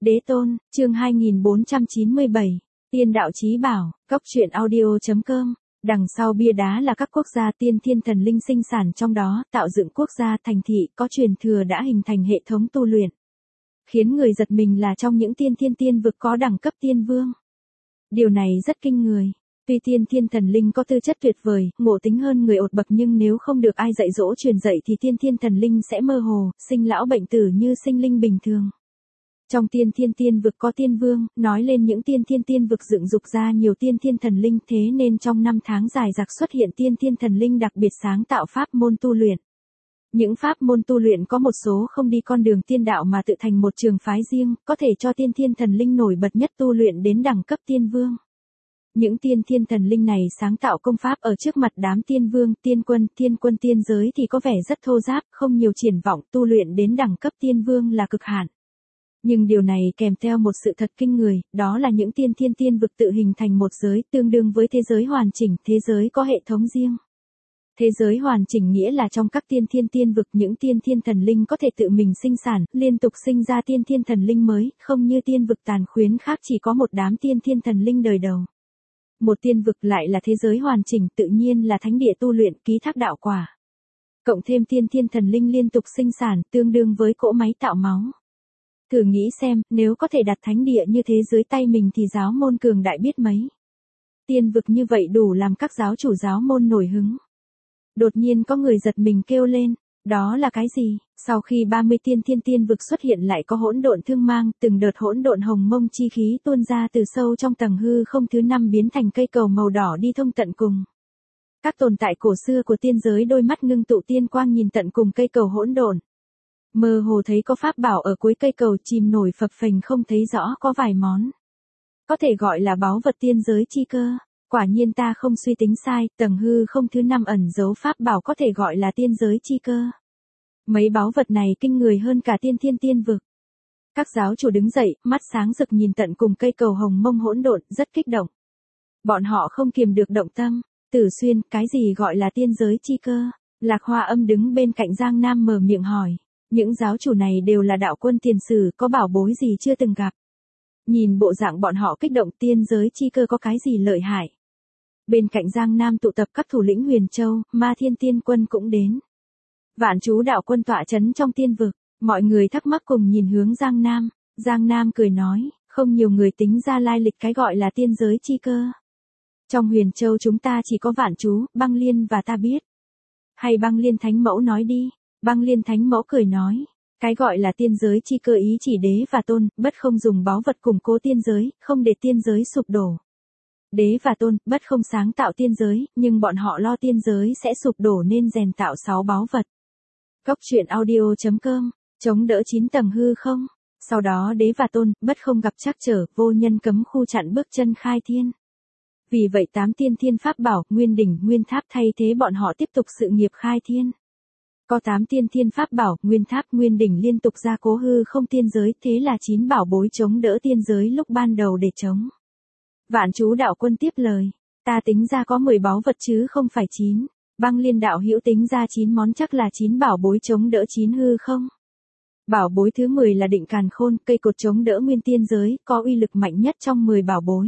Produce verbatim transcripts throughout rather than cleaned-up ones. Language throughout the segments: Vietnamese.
Đế tôn, chương hai nghìn bốn trăm chín mươi bảy, Tiên đạo chí bảo, cốc truyện audio.com. Đằng sau bia đá là các quốc gia tiên thiên thần linh sinh sản trong đó, tạo dựng quốc gia thành thị có truyền thừa đã hình thành hệ thống tu luyện. Khiến người giật mình là trong những tiên thiên tiên vực có đẳng cấp tiên vương. Điều này rất kinh người. Tuy tiên thiên thần linh có tư chất tuyệt vời, ngộ tính hơn người ột bậc, nhưng nếu không được ai dạy dỗ truyền dạy thì tiên thiên thần linh sẽ mơ hồ, sinh lão bệnh tử như sinh linh bình thường. Trong tiên thiên tiên vực có tiên vương, nói lên những tiên thiên tiên vực dựng dục ra nhiều tiên thiên thần linh, thế nên trong năm tháng dài dặc xuất hiện tiên thiên thần linh đặc biệt sáng tạo pháp môn tu luyện. Những pháp môn tu luyện có một số không đi con đường tiên đạo mà tự thành một trường phái riêng, có thể cho tiên thiên thần linh nổi bật nhất tu luyện đến đẳng cấp tiên vương. Những tiên thiên thần linh này sáng tạo công pháp ở trước mặt đám tiên vương, tiên quân, tiên quân tiên giới thì có vẻ rất thô ráp, không nhiều triển vọng, tu luyện đến đẳng cấp tiên vương là cực hạn. Nhưng điều này kèm theo một sự thật kinh người, đó là những tiên thiên tiên vực tự hình thành một giới tương đương với thế giới hoàn chỉnh, thế giới có hệ thống riêng. Thế giới hoàn chỉnh nghĩa là trong các tiên thiên tiên vực những tiên thiên thần linh có thể tự mình sinh sản, liên tục sinh ra tiên thiên thần linh mới, không như tiên vực tàn khuyến khác chỉ có một đám tiên thiên thần linh đời đầu. Một tiên vực lại là thế giới hoàn chỉnh, tự nhiên là thánh địa tu luyện, ký thác đạo quả. Cộng thêm tiên thiên thần linh liên tục sinh sản, tương đương với cỗ máy tạo máu. Thử nghĩ xem, nếu có thể đặt thánh địa như thế dưới tay mình thì giáo môn cường đại biết mấy. Tiên vực như vậy đủ làm các giáo chủ giáo môn nổi hứng. Đột nhiên có người giật mình kêu lên, đó là cái gì? Sau khi ba mươi tiên thiên tiên vực xuất hiện lại có hỗn độn thương mang, từng đợt hỗn độn hồng mông chi khí tuôn ra từ sâu trong tầng hư không thứ năm biến thành cây cầu màu đỏ đi thông tận cùng. Các tồn tại cổ xưa của tiên giới đôi mắt ngưng tụ tiên quang nhìn tận cùng cây cầu hỗn độn. Mơ hồ thấy có pháp bảo ở cuối cây cầu chìm nổi phập phềnh, không thấy rõ có vài món. Có thể gọi là báu vật tiên giới chi cơ. Quả nhiên ta không suy tính sai, tầng hư không thứ năm ẩn giấu pháp bảo có thể gọi là tiên giới chi cơ. Mấy báu vật này kinh người hơn cả tiên thiên tiên vực. Các giáo chủ đứng dậy, mắt sáng rực nhìn tận cùng cây cầu hồng mông hỗn độn, rất kích động. Bọn họ không kiềm được động tâm. Tử Xuyên, cái gì gọi là tiên giới chi cơ? Lạc Hoa Âm đứng bên cạnh Giang Nam mở miệng hỏi. Những giáo chủ này đều là đạo quân tiền sử, có bảo bối gì chưa từng gặp. Nhìn bộ dạng bọn họ kích động, tiên giới chi cơ có cái gì lợi hại. Bên cạnh Giang Nam tụ tập các thủ lĩnh Huyền Châu, Ma Thiên Tiên Quân cũng đến. Vạn Chú đạo quân tọa chấn trong tiên vực, mọi người thắc mắc cùng nhìn hướng Giang Nam. Giang Nam cười nói, không nhiều người tính ra lai lịch cái gọi là tiên giới chi cơ. Trong Huyền Châu chúng ta chỉ có Vạn Chú, Băng Liên và ta biết. Hay Băng Liên Thánh Mẫu nói đi. Băng Liên Thánh Mẫu cười nói, cái gọi là tiên giới chi cơ ý chỉ đế và tôn, bất không dùng báu vật củng cố tiên giới, không để tiên giới sụp đổ. Đế và tôn, bất không sáng tạo tiên giới, nhưng bọn họ lo tiên giới sẽ sụp đổ nên rèn tạo sáu báu vật. Cốc truyện audio.com, chống đỡ chín tầng hư không. Sau đó đế và tôn, bất không gặp trắc trở, vô nhân cấm khu chặn bước chân khai thiên. Vì vậy tám tiên thiên pháp bảo, nguyên đỉnh, nguyên tháp thay thế bọn họ tiếp tục sự nghiệp khai thiên. Có tám tiên thiên pháp bảo, nguyên tháp, nguyên đỉnh liên tục ra cố hư không tiên giới, thế là chín bảo bối chống đỡ tiên giới lúc ban đầu để chống. Vạn Chú đạo quân tiếp lời, ta tính ra có mười báu vật chứ không phải chín. Băng Liên đạo hữu tính ra chín món, chắc là chín bảo bối chống đỡ chín hư không. Bảo bối thứ mười là Định Càn Khôn, cây cột chống đỡ nguyên tiên giới, có uy lực mạnh nhất trong mười bảo bối.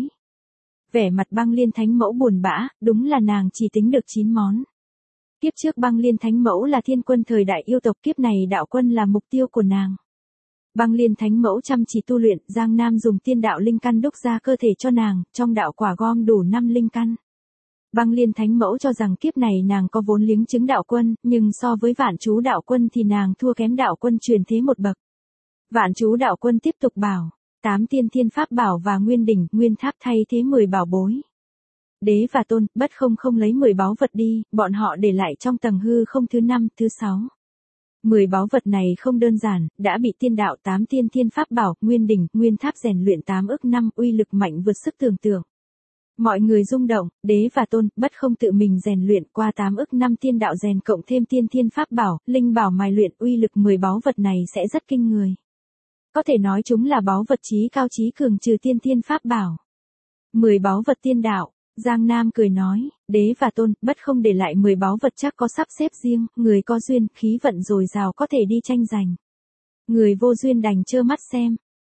Vẻ mặt Băng Liên Thánh Mẫu buồn bã, đúng là nàng chỉ tính được chín món. Kiếp trước Băng Liên Thánh Mẫu là thiên quân thời đại yêu tộc, kiếp này đạo quân là mục tiêu của nàng. Băng Liên Thánh Mẫu chăm chỉ tu luyện, Giang Nam dùng tiên đạo linh căn đúc ra cơ thể cho nàng, trong đạo quả gom đủ năm linh căn. Băng Liên Thánh Mẫu cho rằng kiếp này nàng có vốn liếng chứng đạo quân, nhưng so với Vạn Chú đạo quân thì nàng thua kém đạo quân truyền thế một bậc. Vạn Chú đạo quân tiếp tục bảo, tám tiên thiên pháp bảo và nguyên đỉnh, nguyên tháp thay thế mười bảo bối. Đế và tôn, bất không không lấy mười báu vật đi, bọn họ để lại trong tầng hư không thứ năm, thứ sáu. mười báu vật này không đơn giản, đã bị tiên đạo tám tiên thiên pháp bảo, nguyên đỉnh, nguyên tháp rèn luyện tám ức năm, uy lực mạnh vượt sức tưởng tượng. Mọi người rung động, đế và tôn, bất không tự mình rèn luyện qua tám ức năm tiên đạo rèn cộng thêm tiên thiên pháp bảo, linh bảo mài luyện, uy lực mười báu vật này sẽ rất kinh người. Có thể nói chúng là báu vật chí cao chí cường trừ tiên thiên pháp bảo. mười báu vật tiên đạo. Giang Nam cười nói, đế và tôn, bất không để lại mười báu vật chắc có sắp xếp riêng, người có duyên, khí vận dồi dào có thể đi tranh giành. Người vô duyên đành trơ mắt xem.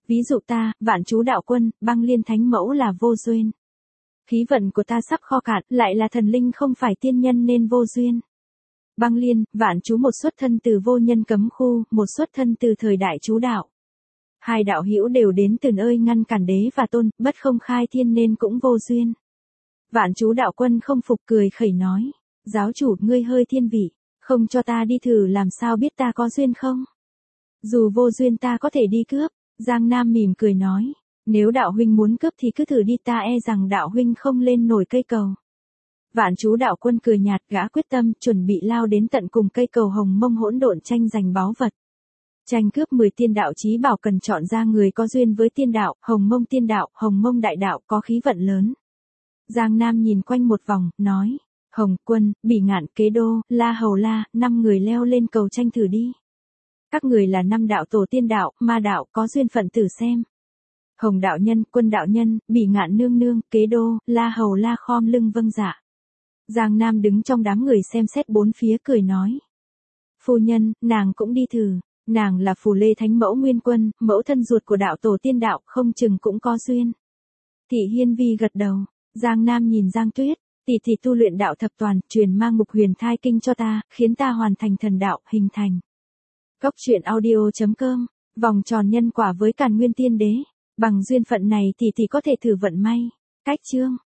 Ví dụ ta, Vạn Chú Đạo Quân, Băng Liên Thánh Mẫu là vô duyên. Khí vận của ta sắp kho cạn, lại là thần linh không phải tiên nhân nên vô duyên. Băng Liên, Vạn Chú một xuất thân từ vô nhân cấm khu, một xuất thân từ thời đại chú đạo. Hai đạo hữu đều đến từ nơi ngăn cản đế và tôn, bất không khai thiên nên cũng vô duyên. Vạn Chú Đạo Quân không phục cười khẩy nói, giáo chủ ngươi hơi thiên vị, không cho ta đi thử làm sao biết ta có duyên không? Dù vô duyên ta có thể đi cướp. Giang Nam mỉm cười nói, nếu đạo huynh muốn cướp thì cứ thử đi, ta e rằng đạo huynh không lên nổi cây cầu. Vạn Chú Đạo Quân cười nhạt, gã quyết tâm chuẩn bị lao đến tận cùng cây cầu hồng mông hỗn độn tranh giành báu vật. Tranh cướp mười tiên đạo chí bảo cần chọn ra người có duyên với tiên đạo, hồng mông tiên đạo, hồng mông đại đạo có khí vận lớn. Giang Nam nhìn quanh một vòng, nói, Hồng Quân, Bỉ Ngạn, Kế Đô, La Hầu La, năm người leo lên cầu tranh thử đi. Các người là năm đạo tổ tiên đạo, ma đạo, có duyên phận thử xem. Hồng đạo nhân, Quân đạo nhân, Bỉ Ngạn nương nương, Kế Đô, La Hầu La khom lưng vâng dạ. Giang Nam đứng trong đám người xem xét bốn phía cười nói. Phu nhân, nàng cũng đi thử, nàng là Phù Lê Thánh Mẫu Nguyên Quân, mẫu thân ruột của đạo tổ tiên đạo, không chừng cũng có duyên. Thị Hiên Vi gật đầu, Giang Nam nhìn Giang Tuyết, tỷ tỷ tu luyện đạo thập toàn, truyền mang Mục Huyền Thai Kinh cho ta, khiến ta hoàn thành thần đạo, hình thành. Cốc truyện audio chấm com, vòng tròn nhân quả với Càn Nguyên Tiên Đế, bằng duyên phận này tỷ tỷ có thể thử vận may. Cách chương